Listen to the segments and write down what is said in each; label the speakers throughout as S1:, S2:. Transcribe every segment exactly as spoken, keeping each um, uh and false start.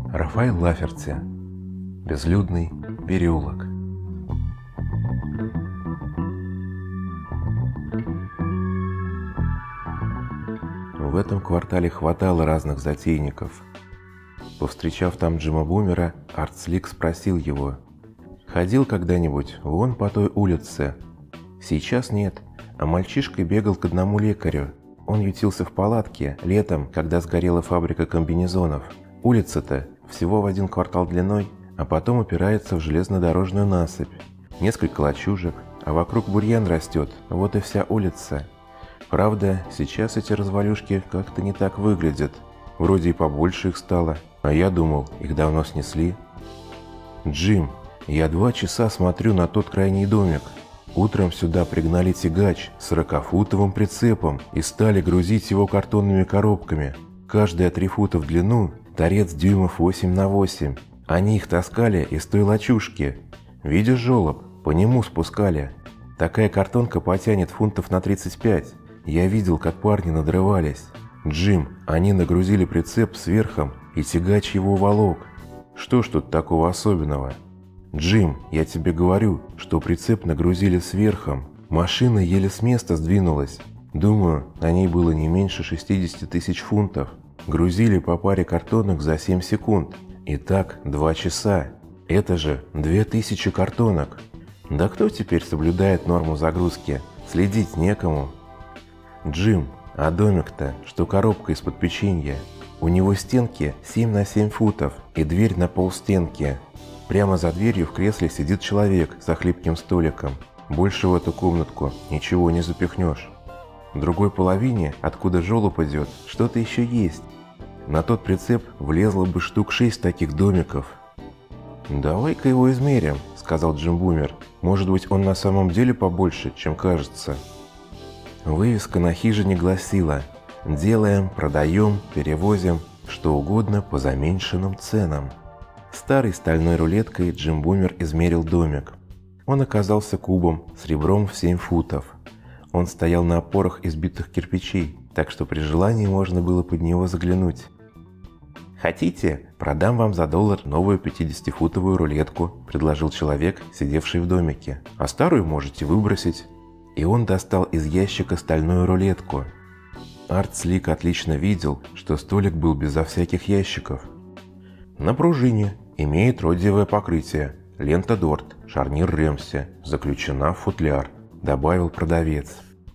S1: Рафаэль Лаферти. Безлюдный переулок. В этом квартале хватало разных затейников. Повстречав там Джима Бумера, Арт Слик спросил его: «Ходил когда-нибудь вон по той улице?» «Сейчас нет, а мальчишка бегал к одному лекарю. Он ютился в палатке летом, когда сгорела фабрика комбинезонов. Улица-то всего в один квартал длиной, а потом упирается в железнодорожную насыпь. Несколько лачужек, а вокруг бурьян растет, вот и вся улица. Правда, сейчас эти развалюшки как-то не так выглядят. Вроде и побольше их стало, а я думал, их давно снесли». «Джим, я два часа смотрю на тот крайний домик. Утром сюда пригнали тягач с сорокафутовым прицепом и стали грузить его картонными коробками. Каждая три фута в длину, торец дюймов восемь на восемь. Они их таскали из той лачушки. Видишь желоб? По нему спускали. Такая картонка потянет фунтов на тридцать пять. Я видел, как парни надрывались. Джим, они нагрузили прицеп сверхом, и тягач его волок. Что ж тут такого особенного? Джим, я тебе говорю, что прицеп нагрузили сверхом. Машина еле с места сдвинулась. Думаю, на ней было не меньше шестидесяти тысяч фунтов. Грузили по паре картонок за семь секунд. И так два часа. Это же две тысячи картонок. Да кто теперь соблюдает норму загрузки? Следить некому. Джим, а домик-то, что коробка из-под печенья. У него стенки семь на семь футов и дверь на полстенки. Прямо за дверью в кресле сидит человек за хлипким столиком. Больше в эту комнатку ничего не запихнешь. В другой половине, откуда желоб идет, что-то еще есть. На тот прицеп влезло бы штук шесть таких домиков. «Давай-ка его измерим», — сказал Джим Бумер. «Может быть, он на самом деле побольше, чем кажется». Вывеска на хижине гласила: «Делаем, продаем, перевозим, что угодно по заменьшенным ценам». Старой стальной рулеткой Джим Бумер измерил домик. Он оказался кубом с ребром в семь футов. Он стоял на опорах из битых кирпичей, так что при желании можно было под него заглянуть. «Хотите, продам вам за доллар новую пятидесятифутовую рулетку», – предложил человек, сидевший в домике. «А старую можете выбросить». И он достал из ящика стальную рулетку. Арт Слик отлично видел, что столик был безо всяких ящиков. «На пружине, имеет родиевое покрытие, лента Дорт, шарнир Рэмси, заключена в футляр», – добавил продавец.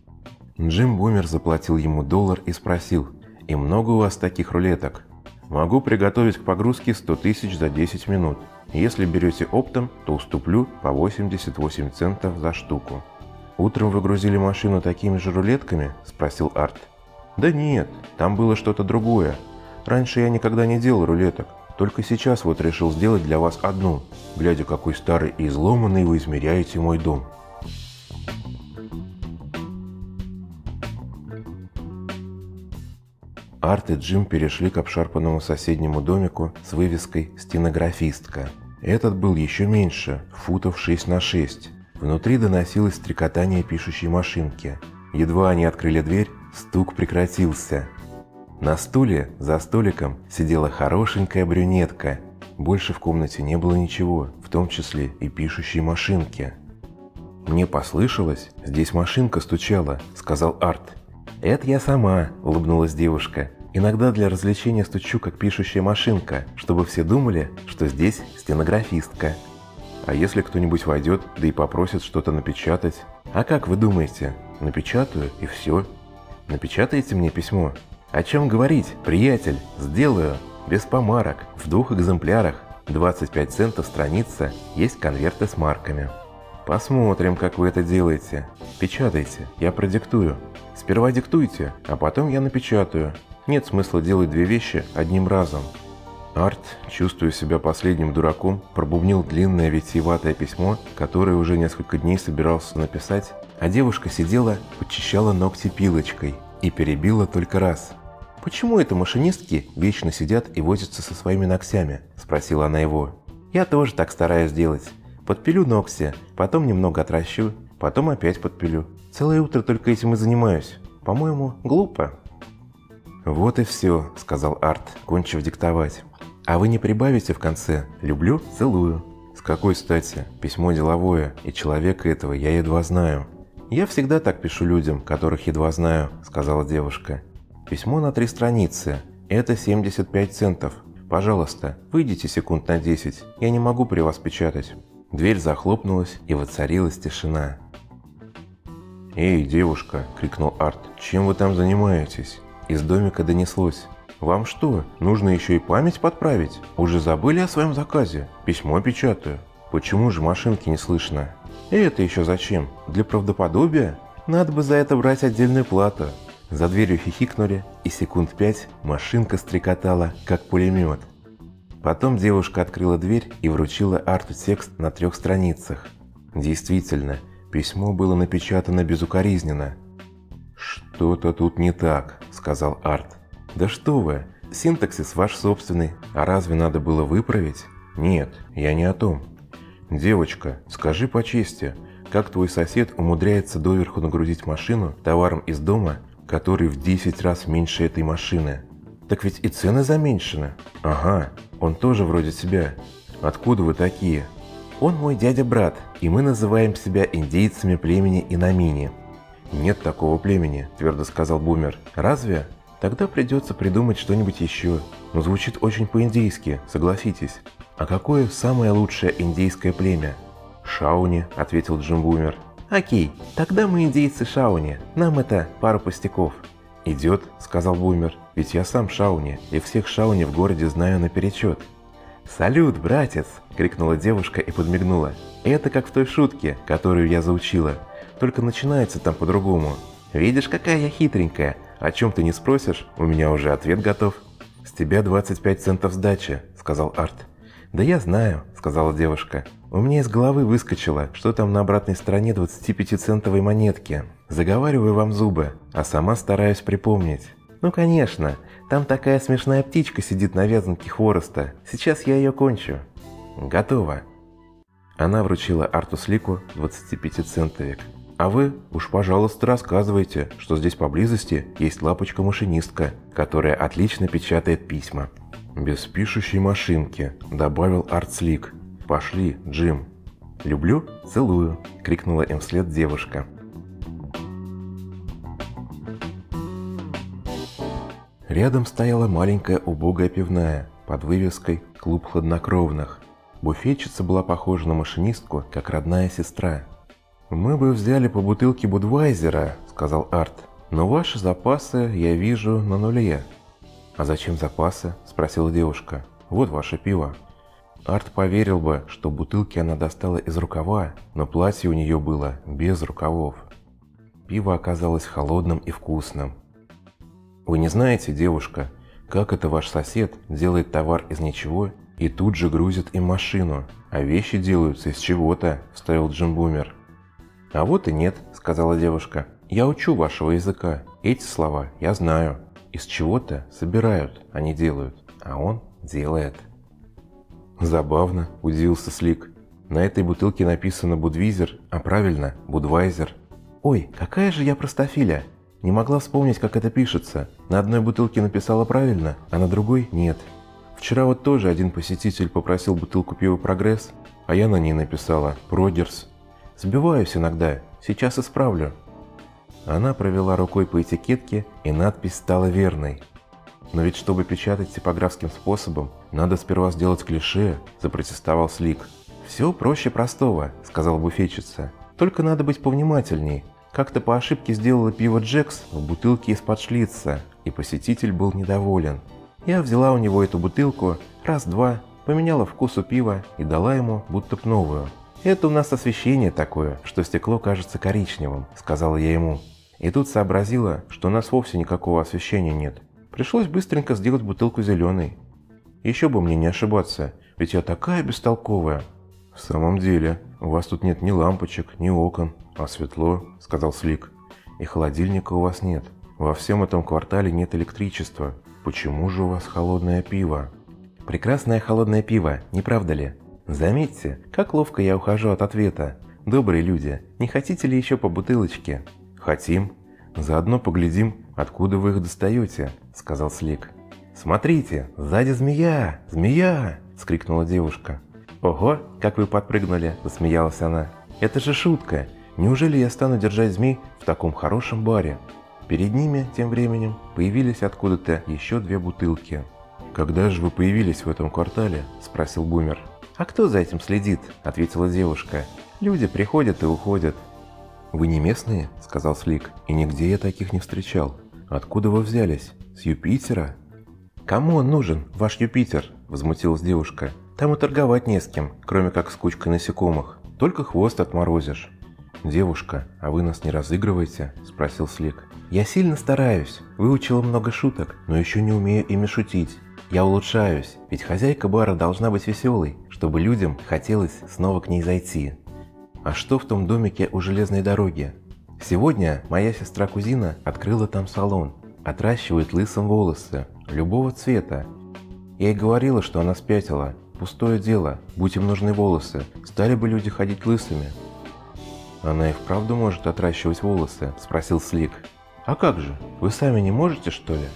S1: Джим Бумер заплатил ему доллар и спросил: «И много у вас таких рулеток?» «Могу приготовить к погрузке сто тысяч за десять минут. Если берете оптом, то уступлю по восемьдесят восемь центов за штуку». «Утром вы грузили машину такими же рулетками?» – спросил Арт. «Да нет, там было что-то другое. Раньше я никогда не делал рулеток. Только сейчас вот решил сделать для вас одну. Глядя, какой старый и изломанный вы измеряете мой дом». Арт и Джим перешли к обшарпанному соседнему домику с вывеской «Стенографистка». Этот был еще меньше, футов шесть на шесть. Внутри доносилось стрекотание пишущей машинки. Едва они открыли дверь, стук прекратился. На стуле за столиком сидела хорошенькая брюнетка. Больше в комнате не было ничего, в том числе и пишущей машинки. «Мне послышалось, здесь машинка стучала», — сказал Арт. «Это я сама», — улыбнулась девушка. «Иногда для развлечения стучу, как пишущая машинка, чтобы все думали, что здесь стенографистка». «А если кто-нибудь войдет, да и попросит что-то напечатать?» «А как вы думаете? Напечатаю, и все». «Напечатаете мне письмо?» «О чем говорить, приятель? Сделаю. Без помарок, в двух экземплярах. двадцать пять центов страница, есть конверты с марками». «Посмотрим, как вы это делаете. Печатайте, я продиктую. Сперва диктуйте, а потом я напечатаю. Нет смысла делать две вещи одним разом». Арт, чувствуя себя последним дураком, пробубнил длинное витиеватое письмо, которое уже несколько дней собирался написать, а девушка сидела, подчищала ногти пилочкой и перебила только раз. «Почему это машинистки вечно сидят и возятся со своими ногтями?» – спросила она его. «Я тоже так стараюсь делать. Подпилю ногти, потом немного отращу, потом опять подпилю. Целое утро только этим и занимаюсь. По-моему, глупо». «Вот и все», – сказал Арт, кончив диктовать. А вы не прибавите в конце «люблю, целую». С какой стати? Письмо деловое, и человека этого я едва знаю. Я всегда так пишу людям, которых едва знаю, сказала девушка. Письмо на три страницы. Это семьдесят пять центов. Пожалуйста, выйдите секунд на десять. Я не могу при вас печатать. Дверь захлопнулась, и воцарилась тишина. «Эй, девушка!» – крикнул Арт. «Чем вы там занимаетесь?» Из домика донеслось. «Вам что, нужно еще и память подправить? Уже забыли о своем заказе? Письмо печатаю. Почему же машинки не слышно?» «И это еще зачем? Для правдоподобия? Надо бы за это брать отдельную плату». За дверью хихикнули, и секунд пять машинка стрекотала, как пулемет. Потом девушка открыла дверь и вручила Арту текст на трех страницах. Действительно, письмо было напечатано безукоризненно. «Что-то тут не так», — сказал Арт. «Да что вы, синтаксис ваш собственный, а разве надо было выправить?» «Нет, я не о том. Девочка, скажи по чести, как твой сосед умудряется доверху нагрузить машину товаром из дома, который в десять раз меньше этой машины? Так ведь и цены заменьшены». «Ага, он тоже вроде тебя. Откуда вы такие?» «Он мой дядя-брат, и мы называем себя индейцами племени Инамини». «Нет такого племени», – твердо сказал Бумер. «Разве? Тогда придется придумать что-нибудь еще. Но звучит очень по-индейски, согласитесь. А какое самое лучшее индейское племя?» «Шауни», – ответил Джим Бумер. «Окей, тогда мы индейцы Шауни. Нам это пара пустяков». «Идет», – сказал Бумер. «Ведь я сам Шауни, и всех Шауни в городе знаю наперечет». «Салют, братец!» – крикнула девушка и подмигнула. «Это как в той шутке, которую я заучила. Только начинается там по-другому. Видишь, какая я хитренькая. О чем ты не спросишь, у меня уже ответ готов». «С тебя двадцать пять центов сдачи», – сказал Арт. «Да я знаю», – сказала девушка. «У меня из головы выскочило, что там на обратной стороне двадцатипятицентовой монетки. Заговариваю вам зубы, а сама стараюсь припомнить». «Ну конечно, там такая смешная птичка сидит на вязанке хвороста. Сейчас я ее кончу». «Готово». Она вручила Арту Слику двадцатипятицентовик. «А вы уж, пожалуйста, рассказывайте, что здесь поблизости есть лапочка-машинистка, которая отлично печатает письма». «Без пишущей машинки», — добавил Арт Слик. «Пошли, Джим». «Люблю, целую», — крикнула им вслед девушка. Рядом стояла маленькая убогая пивная под вывеской «Клуб хладнокровных». Буфетчица была похожа на машинистку, как родная сестра. «Мы бы взяли по бутылке Будвайзера», — сказал Арт. «Но ваши запасы, я вижу, на нуле». «А зачем запасы?» — спросила девушка. «Вот ваше пиво». Арт поверил бы, что бутылки она достала из рукава, но платье у нее было без рукавов. Пиво оказалось холодным и вкусным. «Вы не знаете, девушка, как это ваш сосед делает товар из ничего и тут же грузит им машину, а вещи делаются из чего-то», — вставил Джим Бумер. «А вот и нет», — сказала девушка. «Я учу вашего языка. Эти слова я знаю. Из чего-то собирают, а не делают, а он делает». «Забавно», — удивился Слик. «На этой бутылке написано Будвизер, а правильно Будвайзер». «Ой, какая же я простофиля! Не могла вспомнить, как это пишется. На одной бутылке написала правильно, а на другой нет. Вчера вот тоже один посетитель попросил бутылку пива «Прогресс», а я на ней написала «Прогерс». Сбиваюсь иногда, сейчас исправлю». Она провела рукой по этикетке, и надпись стала верной. «Но ведь чтобы печатать типографским способом, надо сперва сделать клише», – запротестовал Слик. «Все проще простого», – сказала буфетчица. «Только надо быть повнимательней. Как-то по ошибке сделала пиво Джекс в бутылке из-под Шлица, и посетитель был недоволен. Я взяла у него эту бутылку, раз-два, поменяла вкус у пива и дала ему будто б новую. «Это у нас освещение такое, что стекло кажется коричневым», – сказала я ему. И тут сообразила, что у нас вовсе никакого освещения нет. Пришлось быстренько сделать бутылку зеленой. Еще бы мне не ошибаться, ведь я такая бестолковая. «В самом деле, у вас тут нет ни лампочек, ни окон, а светло», — сказал Слик. «И холодильника у вас нет. Во всем этом квартале нет электричества. Почему же у вас холодное пиво?» «Прекрасное холодное пиво, не правда ли? Заметьте, как ловко я ухожу от ответа. Добрые люди, не хотите ли еще по бутылочке?» «Хотим. Заодно поглядим, откуда вы их достаете», — сказал Слик. «Смотрите, сзади змея! Змея!» – вскрикнула девушка. «Ого, как вы подпрыгнули!» – засмеялась она. «Это же шутка! Неужели я стану держать змей в таком хорошем баре?» Перед ними, тем временем, появились откуда-то еще две бутылки. «Когда же вы появились в этом квартале?» – спросил Бумер. «А кто за этим следит?» – ответила девушка. «Люди приходят и уходят». «Вы не местные?» – сказал Слик. «И нигде я таких не встречал. Откуда вы взялись? С Юпитера?» «Кому он нужен, ваш Юпитер?» – возмутилась девушка. «Там и торговать не с кем, кроме как с кучкой насекомых. Только хвост отморозишь». «Девушка, а вы нас не разыгрываете?» – спросил Слик. «Я сильно стараюсь. Выучила много шуток, но еще не умею ими шутить. Я улучшаюсь, ведь хозяйка бара должна быть веселой, чтобы людям хотелось снова к ней зайти. А что в том домике у железной дороги? Сегодня моя сестра-кузина открыла там салон. Отращивает лысым волосы, любого цвета. Я ей говорила, что она спятила. Пустое дело, будь им нужны волосы, стали бы люди ходить лысыми». «Она и вправду может отращивать волосы?» – спросил Слик. «А как же, вы сами не можете, что ли?»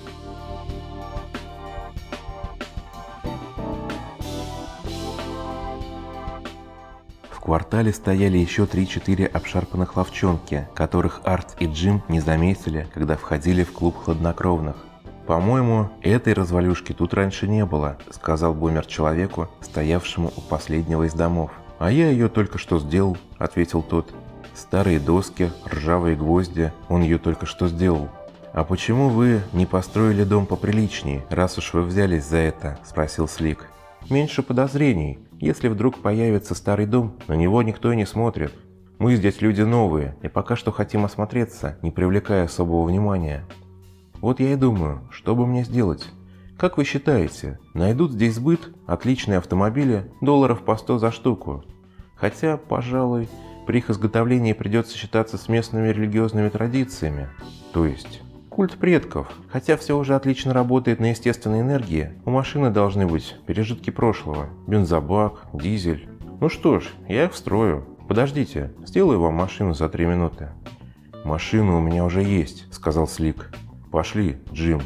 S1: В квартале стояли еще три-четыре обшарпанных ловчонки, которых Арт и Джим не заметили, когда входили в клуб хладнокровных. «По-моему, этой развалюшки тут раньше не было», – сказал Бумер человеку, стоявшему у последнего из домов. «А я ее только что сделал», – ответил тот. «Старые доски, ржавые гвозди, он ее только что сделал». «А почему вы не построили дом поприличнее, раз уж вы взялись за это?» – спросил Слик. «Меньше подозрений. Если вдруг появится старый дом, на него никто и не смотрит. Мы здесь люди новые, и пока что хотим осмотреться, не привлекая особого внимания. Вот я и думаю, что бы мне сделать? Как вы считаете, найдут здесь сбыт, отличные автомобили, долларов по сто за штуку? Хотя, пожалуй, при их изготовлении придется считаться с местными религиозными традициями. То есть культ предков. Хотя все уже отлично работает на естественной энергии, у машины должны быть пережитки прошлого. Бензобак, дизель. Ну что ж, я их встрою. Подождите, сделаю вам машину за три минуты». «Машина у меня уже есть», — сказал Слик. «Пошли, Джим».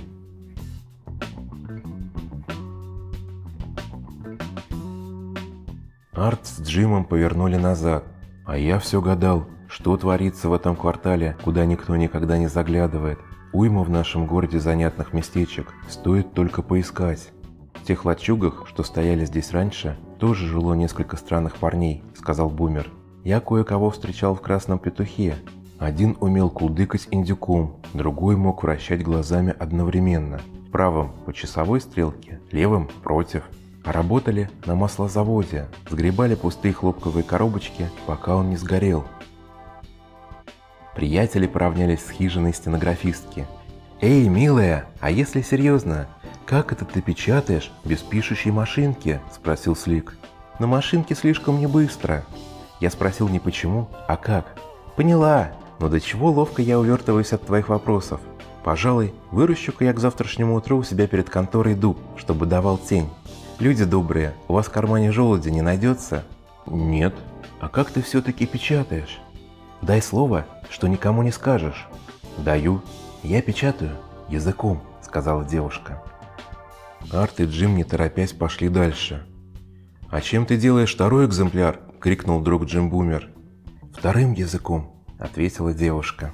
S1: Арт с Джимом повернули назад. А я все гадал, что творится в этом квартале, куда никто никогда не заглядывает. Уйма в нашем городе занятных местечек, стоит только поискать. В тех лачугах, что стояли здесь раньше, тоже жило несколько странных парней, сказал Бумер. Я кое-кого встречал в Красном Петухе. Один умел кулдыкать индюком, другой мог вращать глазами одновременно. Правым по часовой стрелке, левым против. А работали на маслозаводе, сгребали пустые хлопковые коробочки, пока он не сгорел. Приятели поравнялись с хижиной стенографистки. «Эй, милая, а если серьезно, как это ты печатаешь без пишущей машинки?» – спросил Слик. «На машинке слишком не быстро». Я спросил не почему, а как. «Поняла, но до чего ловко я увертываюсь от твоих вопросов. Пожалуй, выращу-ка я к завтрашнему утру у себя перед конторой дуб, чтобы давал тень. Люди добрые, у вас в кармане желуди не найдется?» «Нет. А как ты все-таки печатаешь?» «Дай слово, что никому не скажешь». «Даю. Я печатаю языком», — сказала девушка. Арт и Джим, не торопясь, пошли дальше. «А чем ты делаешь второй экземпляр?» — крикнул вдруг Джим Бумер. «Вторым языком», — ответила девушка.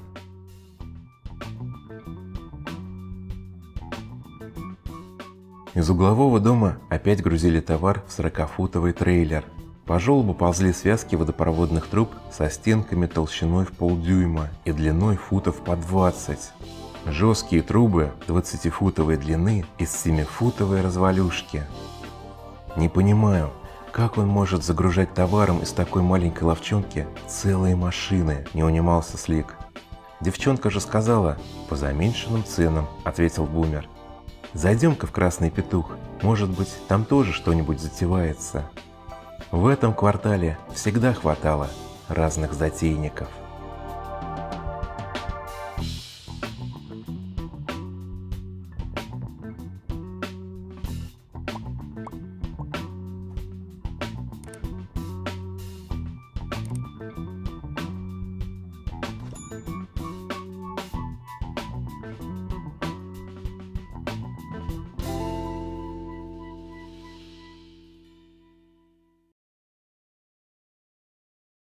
S1: Из углового дома опять грузили товар в сорокафутовый трейлер. По желобу ползли связки водопроводных труб со стенками толщиной в полдюйма и длиной футов по двадцать. Жесткие трубы двадцатифутовой длины из семифутовой развалюшки. «Не понимаю, как он может загружать товаром из такой маленькой ловчонки целые машины?» – не унимался Слик. «Девчонка же сказала, по заменьшенным ценам», – ответил Бумер. «Зайдем-ка в Красный Петух, может быть, там тоже что-нибудь затевается». В этом квартале всегда хватало разных затейников.